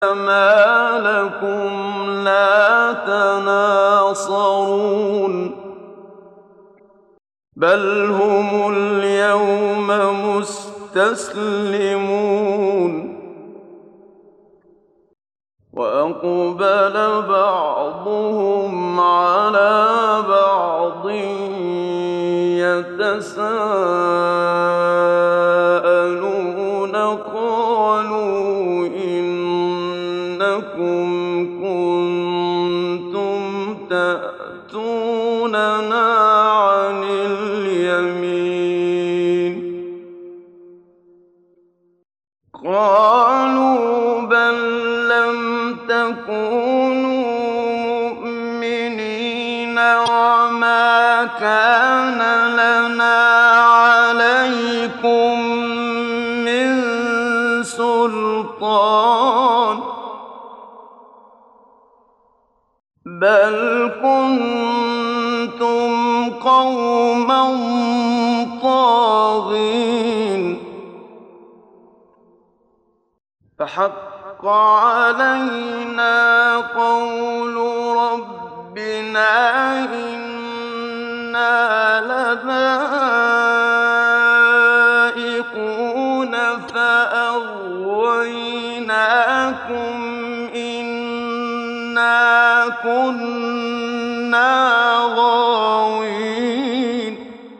مَا لَكُمْ لَا تَنَاصَرُونَ بَلْ هُمُ الْيَوْمَ مُسْتَسْلِمُونَ وَأَقْبَلَ بَعْضُهُمْ عَلَىٰ بَعْضٍ يَتَسَاءَلُونَ قَالُوا إِنَّكُمْ كُنتُمْ تَأْتُونَنَا عَنِ الْيَمِينِ قَالُوا بَل لَّمْ تَكُونُوا مُؤْمِنِينَ وَمَا كَانَ لَنَا عَلَيْكُم مِّن سُلْطَانٍ بَلْ كُنتُمْ قَوْمًا طَاغِينَ فَحَقَّ عَلَيْنَا قَوْلُ رَبِّنَا إِنَّا لَذَائِقُونَ فَأَغْوَيْنَاكُمْ إِنَّا كُنَّا غَاوِينَ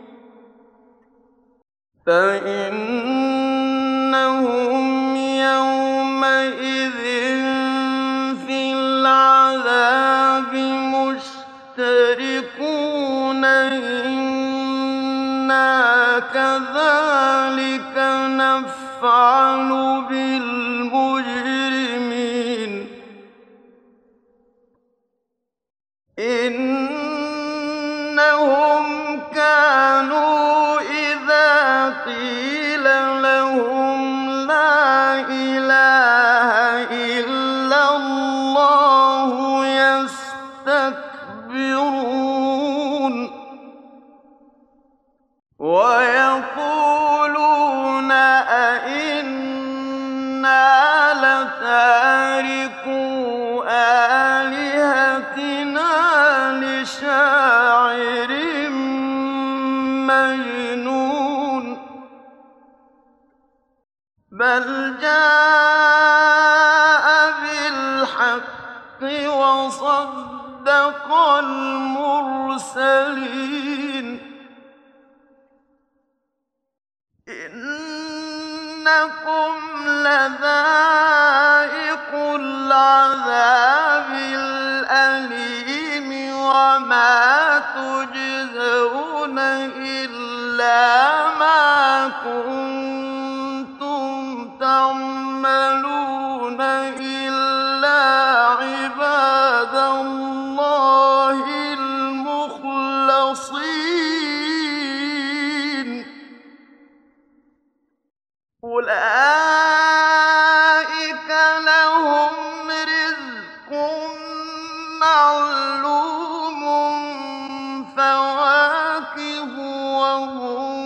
فَإِنَّهُمْ يَوْمَئِذٍ فِي الْعَذَابِ مُشْتَرِكُونَ إِنَّا كَذَٰلِكَ نَفْعَلُ بِالْمُجْرِمِينَ إِنَّهُمْ كَانُوا إِذَا قِيلَ لَهُمْ لَا إِلَٰهَ إِلَّا اللَّهُ يَسْتَكْبِرُونَ وَيَقُولُونَ أَئِنَّا لَتَارِكُو آلِهَتِنَا لِشَاعِرٍ مَّجْنُونٍ بَلْ جَاءَ بِالْحَقِّ وَصَدَّقَ الْمُرْسَلِينَ إِنَّكُمْ لَذَائِقُو الْعَذَابِ الْأَلِيمِ وَمَا تُجْزَوْنَ إِلَّا مَا كُنتُمْ تَعْمَلُونَ إِلَّا عِبَادَ اللَّهِ الْمُخْلَصِينَ أُولَٰئِكَ لَهُمْ رِزْقٌ مَّعْلُومٌ فَوَاكِهُ وَهُم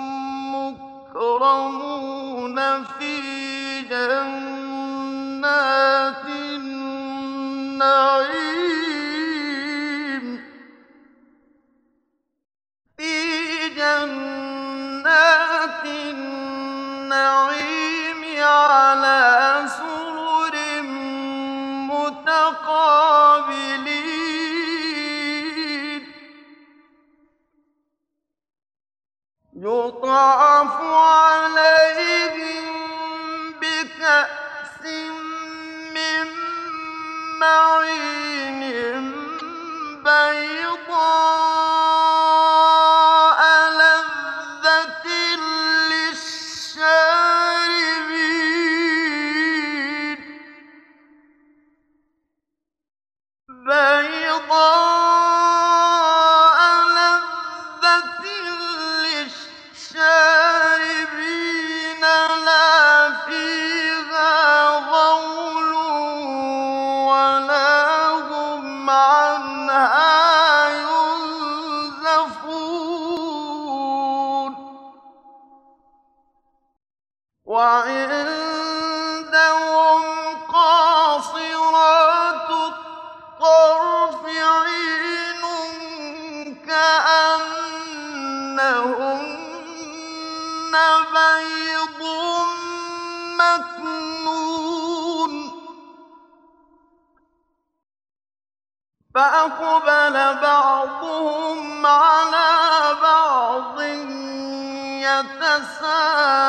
مُّكْرَمُونَ فِي جَنَّاتِ النَّعِيمِ عَلَىٰ سُرُرٍ مُّتَقَابِلِينَ يُطَافُ عَلَيْهِم بِكَأْسٍ مِّن مَّعِينٍ بَيْضَاءَ لَذَّةٍ لِّلشَّارِبِينَ لَا فِيهَا غَوْلٌ وَلَا بيض مكنون فأقبل بعضهم على بعض يتساءلون